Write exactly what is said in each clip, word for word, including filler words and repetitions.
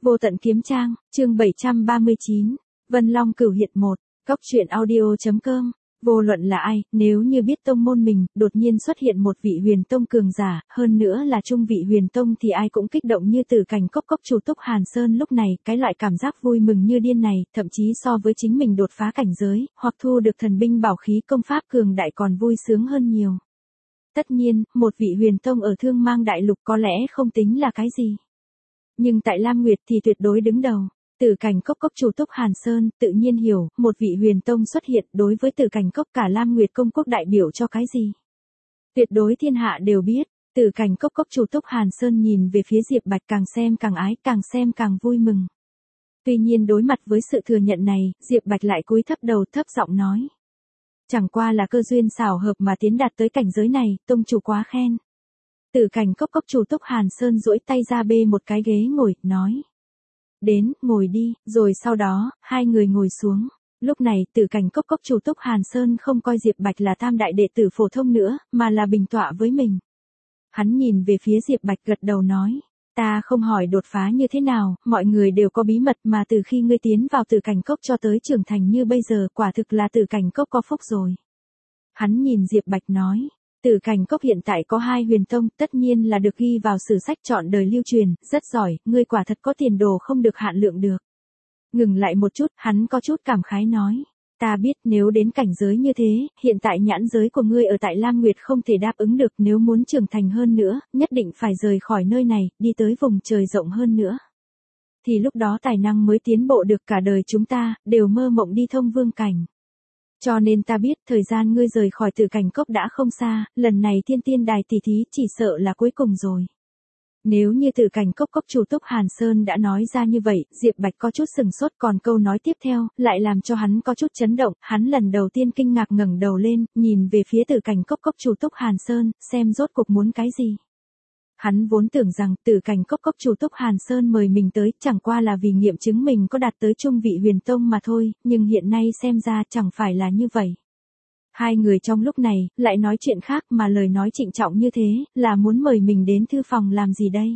Vô tận kiếm trang, chương bảy trăm ba mươi chín, Vân Long Cửu Hiện một, Cóc truyện audio.com. Vô luận là ai, nếu như biết tông môn mình, đột nhiên xuất hiện một vị huyền tông cường giả, hơn nữa là trung vị huyền tông thì ai cũng kích động như Tử Cảnh Cốc cốc chủ Túc Hàn Sơn lúc này, cái loại cảm giác vui mừng như điên này, thậm chí so với chính mình đột phá cảnh giới, hoặc thu được thần binh bảo khí công pháp cường đại còn vui sướng hơn nhiều. Tất nhiên, một vị huyền tông ở Thương Mang Đại Lục có lẽ không tính là cái gì. Nhưng tại Lam Nguyệt thì tuyệt đối đứng đầu. Tử Cảnh Cốc cốc chủ Túc Hàn Sơn tự nhiên hiểu, một vị huyền tông xuất hiện đối với Tử Cảnh Cốc cả Lam Nguyệt công quốc đại biểu cho cái gì. Tuyệt đối thiên hạ đều biết, Tử Cảnh Cốc cốc chủ Túc Hàn Sơn nhìn về phía Diệp Bạch càng xem càng ái, càng xem càng vui mừng. Tuy nhiên đối mặt với sự thừa nhận này, Diệp Bạch lại cúi thấp đầu thấp giọng nói. Chẳng qua là cơ duyên xảo hợp mà tiến đạt tới cảnh giới này, tông chủ quá khen. Tử Cảnh Cốc cốc chủ Túc Hàn Sơn duỗi tay ra bê một cái ghế ngồi, nói. Đến, ngồi đi, rồi sau đó, hai người ngồi xuống. Lúc này, Tử Cảnh Cốc cốc chủ Túc Hàn Sơn không coi Diệp Bạch là tam đại đệ tử phổ thông nữa, mà là bình tọa với mình. Hắn nhìn về phía Diệp Bạch gật đầu nói. Ta không hỏi đột phá như thế nào, mọi người đều có bí mật mà từ khi ngươi tiến vào Tử Cảnh Cốc cho tới trưởng thành như bây giờ, quả thực là Tử Cảnh Cốc có phúc rồi. Hắn nhìn Diệp Bạch nói. Tử Cảnh Cốc hiện tại có hai huyền tông, tất nhiên là được ghi vào sử sách trọn đời lưu truyền, rất giỏi, ngươi quả thật có tiền đồ không được hạn lượng được. Ngừng lại một chút, hắn có chút cảm khái nói. Ta biết nếu đến cảnh giới như thế, hiện tại nhãn giới của ngươi ở tại Lam Nguyệt không thể đáp ứng được, nếu muốn trưởng thành hơn nữa, nhất định phải rời khỏi nơi này, đi tới vùng trời rộng hơn nữa. Thì lúc đó tài năng mới tiến bộ được, cả đời chúng ta, đều mơ mộng đi thông vương cảnh. Cho nên ta biết thời gian ngươi rời khỏi Tử Cảnh Cốc đã không xa, lần này thiên tiên đài tỷ thí chỉ sợ là cuối cùng rồi. Nếu như Tử Cảnh Cốc cốc chủ Túc Hàn Sơn đã nói ra như vậy, Diệp Bạch có chút sừng sốt, còn câu nói tiếp theo, lại làm cho hắn có chút chấn động, hắn lần đầu tiên kinh ngạc ngẩng đầu lên, nhìn về phía Tử Cảnh Cốc cốc chủ Túc Hàn Sơn, xem rốt cuộc muốn cái gì. Hắn vốn tưởng rằng Tử Cảnh Cốc cốc chủ Túc Hàn Sơn mời mình tới chẳng qua là vì nghiệm chứng mình có đạt tới trung vị huyền tông mà thôi, nhưng hiện nay xem ra chẳng phải là như vậy. Hai người trong lúc này, lại nói chuyện khác mà lời nói trịnh trọng như thế, là muốn mời mình đến thư phòng làm gì đây?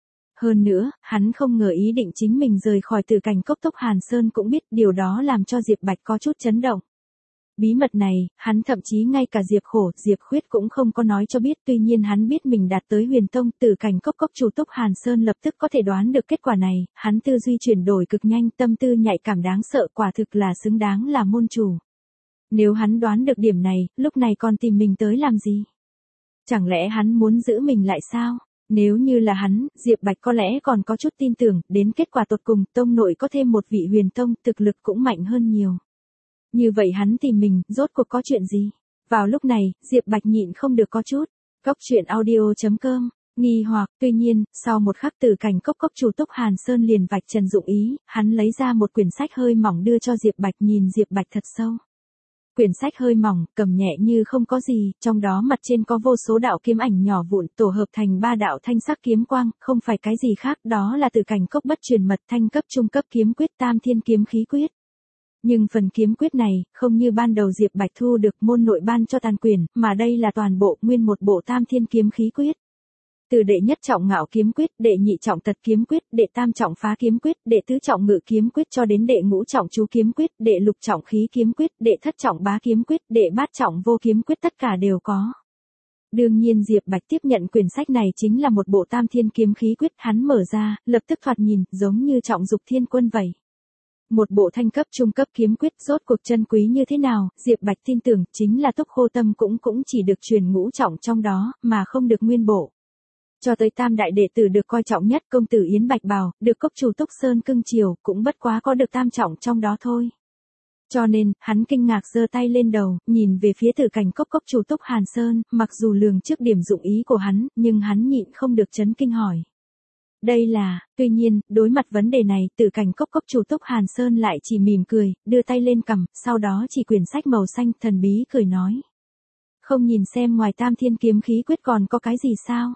Hơn nữa, hắn không ngờ ý định chính mình rời khỏi Tử Cảnh Cốc Túc Hàn Sơn cũng biết, điều đó làm cho Diệp Bạch có chút chấn động. Bí mật này, hắn thậm chí ngay cả Diệp Khổ, Diệp Khuyết cũng không có nói cho biết, tuy nhiên hắn biết mình đạt tới huyền tông, Tử Cảnh Cốc cốc chủ Túc Hàn Sơn lập tức có thể đoán được kết quả này, hắn tư duy chuyển đổi cực nhanh, tâm tư nhạy cảm đáng sợ, quả thực là xứng đáng là môn chủ. Nếu hắn đoán được điểm này, lúc này còn tìm mình tới làm gì? Chẳng lẽ hắn muốn giữ mình lại sao? Nếu như là hắn, Diệp Bạch có lẽ còn có chút tin tưởng, đến kết quả tột cùng, tông nội có thêm một vị huyền tông, thực lực cũng mạnh hơn nhiều. Như vậy hắn tìm mình, rốt cuộc có chuyện gì? Vào lúc này, Diệp Bạch nhịn không được có chút. Cóc truyện audio.com, nghi hoặc, tuy nhiên, sau một khắc Tử Cảnh Cốc cốc chủ Túc Hàn Sơn liền vạch trần dụng ý, hắn lấy ra một quyển sách hơi mỏng đưa cho Diệp Bạch, nhìn Diệp Bạch thật sâu. Quyển sách hơi mỏng, cầm nhẹ như không có gì, trong đó mặt trên có vô số đạo kiếm ảnh nhỏ vụn tổ hợp thành ba đạo thanh sắc kiếm quang, không phải cái gì khác, đó là Tử Cảnh Cốc bất truyền mật thanh cấp trung cấp kiếm quyết Tam Thiên Kiếm Khí Quyết. Nhưng phần kiếm quyết này, không như ban đầu Diệp Bạch thu được môn nội ban cho tàn quyền, mà đây là toàn bộ, nguyên một bộ Tam Thiên Kiếm Khí Quyết. Từ đệ nhất trọng ngạo kiếm quyết, đệ nhị trọng tật kiếm quyết, đệ tam trọng phá kiếm quyết, đệ tứ trọng ngự kiếm quyết cho đến đệ ngũ trọng chú kiếm quyết, đệ lục trọng khí kiếm quyết, đệ thất trọng bá kiếm quyết, đệ bát trọng vô kiếm quyết tất cả đều có. Đương nhiên Diệp Bạch tiếp nhận quyển sách này chính là một bộ Tam Thiên Kiếm Khí Quyết, hắn mở ra, lập tức thoạt nhìn, giống như trọng dục thiên quân vậy. Một bộ thanh cấp trung cấp kiếm quyết, rốt cuộc chân quý như thế nào, Diệp Bạch tin tưởng, chính là Túc Khô Tâm cũng cũng chỉ được truyền ngũ trọng trong đó, mà không được nguyên bộ. Cho tới tam đại đệ tử được coi trọng nhất, công tử Yến Bạch Bào, được cốc chủ Túc Sơn cưng chiều, cũng bất quá có được tam trọng trong đó thôi. Cho nên, hắn kinh ngạc giơ tay lên đầu, nhìn về phía Tử Cảnh Cốc cốc chủ Túc Hàn Sơn, mặc dù lường trước điểm dụng ý của hắn, nhưng hắn nhịn không được chấn kinh hỏi. Đây là, tuy nhiên, đối mặt vấn đề này, Tử Cảnh Cốc cốc chủ Túc Hàn Sơn lại chỉ mỉm cười, đưa tay lên cầm, sau đó chỉ quyển sách màu xanh, thần bí cười nói. Không nhìn xem ngoài Tam Thiên Kiếm Khí Quyết còn có cái gì sao?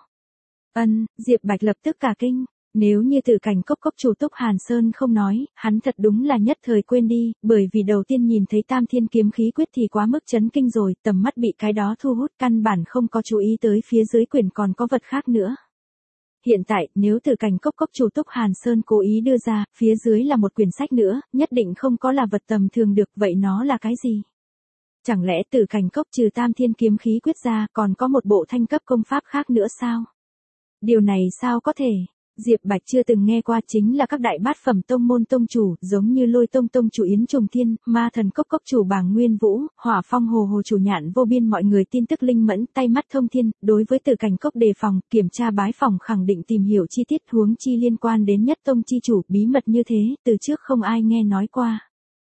Ân, Diệp Bạch lập tức cả kinh, nếu như Tử Cảnh Cốc cốc chủ Túc Hàn Sơn không nói, hắn thật đúng là nhất thời quên đi, bởi vì đầu tiên nhìn thấy Tam Thiên Kiếm Khí Quyết thì quá mức chấn kinh rồi, tầm mắt bị cái đó thu hút, căn bản không có chú ý tới phía dưới quyển còn có vật khác nữa. Hiện tại, nếu Tử Cảnh Cốc cốc chủ Túc Hàn Sơn cố ý đưa ra, phía dưới là một quyển sách nữa, nhất định không có là vật tầm thường được, vậy nó là cái gì? Chẳng lẽ Tử Cảnh Cốc trừ Tam Thiên Kiếm Khí Quyết ra, còn có một bộ thanh cấp công pháp khác nữa sao? Điều này sao có thể? Diệp Bạch chưa từng nghe qua, chính là các đại bát phẩm tông môn tông chủ, giống như Lôi Tông tông chủ Yến Trùng Thiên, Ma Thần Cốc cốc chủ Bàng Nguyên Vũ, Hỏa Phong Hồ Hồ chủ Nhạn Vô Biên, mọi người tin tức linh mẫn, tay mắt thông thiên, đối với Tử Cảnh Cốc đề phòng, kiểm tra bái phòng, khẳng định tìm hiểu chi tiết, huống chi liên quan đến nhất tông chi chủ, bí mật như thế, từ trước không ai nghe nói qua.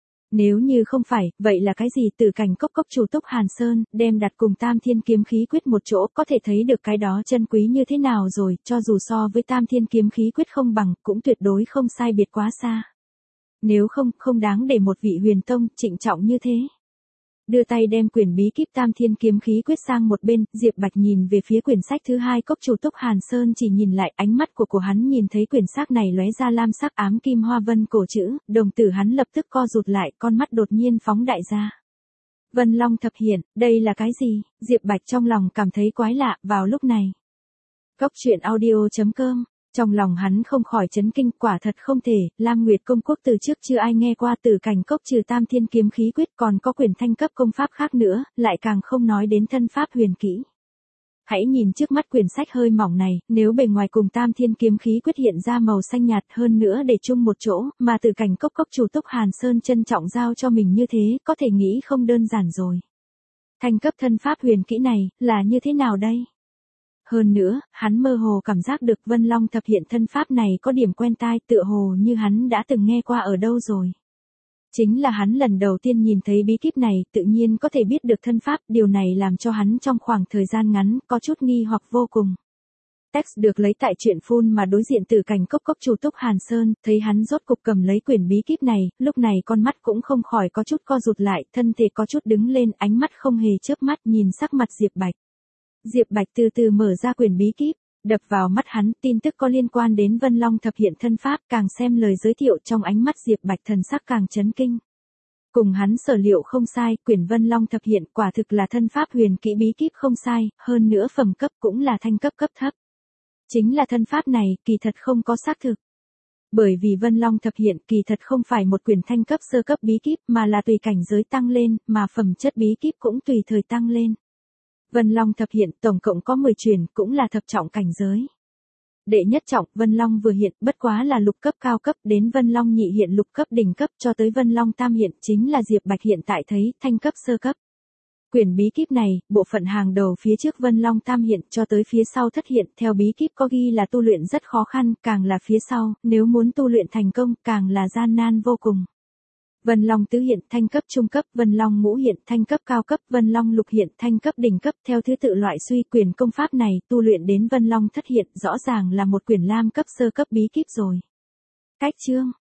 Nếu như không phải, vậy là cái gì? Tử Cảnh Cốc cốc chủ Túc Hàn Sơn, đem đặt cùng Tam Thiên Kiếm Khí Quyết một chỗ, có thể thấy được cái đó chân quý như thế nào rồi, cho dù so với Tam Thiên Kiếm Khí Quyết không bằng, cũng tuyệt đối không sai biệt quá xa. Nếu không, không đáng để một vị huyền tông, trịnh trọng như thế. Đưa tay đem quyển bí kíp Tam Thiên Kiếm Khí Quyết sang một bên, Diệp Bạch nhìn về phía quyển sách thứ hai, cốc chủ Túc Hàn Sơn chỉ nhìn lại, ánh mắt của của hắn nhìn thấy quyển sách này lóe ra lam sắc ám kim hoa vân cổ chữ, đồng tử hắn lập tức co rụt lại, con mắt đột nhiên phóng đại ra. Vân Long thập hiện, đây là cái gì? Diệp Bạch trong lòng cảm thấy quái lạ, vào lúc này. Cốc truyện audio chấm com. Trong lòng hắn không khỏi chấn kinh, quả thật không thể, Lam Nguyệt công quốc từ trước chưa ai nghe qua Tử Cảnh Cốc trừ Tam Thiên Kiếm Khí Quyết, còn có quyền thanh cấp công pháp khác nữa, lại càng không nói đến thân pháp huyền kỹ. Hãy nhìn trước mắt quyển sách hơi mỏng này, nếu bề ngoài cùng Tam Thiên Kiếm Khí Quyết hiện ra màu xanh nhạt hơn nữa để chung một chỗ, mà Tử Cảnh Cốc cốc chủ Túc Hàn Sơn trân trọng giao cho mình như thế, có thể nghĩ không đơn giản rồi. Thanh cấp thân pháp huyền kỹ này, là như thế nào đây? Hơn nữa, hắn mơ hồ cảm giác được Vân Long thập hiện thân pháp này có điểm quen tai, tựa hồ như hắn đã từng nghe qua ở đâu rồi. Chính là hắn lần đầu tiên nhìn thấy bí kíp này, tự nhiên có thể biết được thân pháp, điều này làm cho hắn trong khoảng thời gian ngắn, có chút nghi hoặc vô cùng. Text được lấy tại truyện phun mà đối diện Tử Cảnh Cốc cốc chủ Túc Hàn Sơn, thấy hắn rốt cục cầm lấy quyển bí kíp này, lúc này con mắt cũng không khỏi có chút co rụt lại, thân thể có chút đứng lên, ánh mắt không hề chớp mắt nhìn sắc mặt Diệp Bạch. Diệp Bạch từ từ mở ra quyển bí kíp, đập vào mắt hắn, tin tức có liên quan đến Vân Long thập hiện thân pháp, càng xem lời giới thiệu trong ánh mắt Diệp Bạch thần sắc càng chấn kinh. Cùng hắn sở liệu không sai, quyển Vân Long thập hiện quả thực là thân pháp huyền kỹ bí kíp không sai, hơn nữa phẩm cấp cũng là thanh cấp cấp thấp. Chính là thân pháp này, kỳ thật không có xác thực. Bởi vì Vân Long thập hiện kỳ thật không phải một quyển thanh cấp sơ cấp bí kíp mà là tùy cảnh giới tăng lên, mà phẩm chất bí kíp cũng tùy thời tăng lên. Vân Long thập hiện tổng cộng có mười truyền, cũng là thập trọng cảnh giới. Đệ nhất trọng, Vân Long vừa hiện, bất quá là lục cấp cao cấp, đến Vân Long nhị hiện lục cấp đỉnh cấp, cho tới Vân Long tam hiện, chính là Diệp Bạch hiện tại thấy, thanh cấp sơ cấp. Quyển bí kíp này, bộ phận hàng đầu phía trước Vân Long tam hiện cho tới phía sau thất hiện, theo bí kíp có ghi là tu luyện rất khó khăn, càng là phía sau, nếu muốn tu luyện thành công, càng là gian nan vô cùng. Vân Long tứ hiện thanh cấp trung cấp, Vân Long ngũ hiện thanh cấp cao cấp, Vân Long lục hiện thanh cấp đỉnh cấp, theo thứ tự loại suy, quyền công pháp này tu luyện đến Vân Long thất hiện, rõ ràng là một quyển lam cấp sơ cấp bí kíp rồi. Cách chương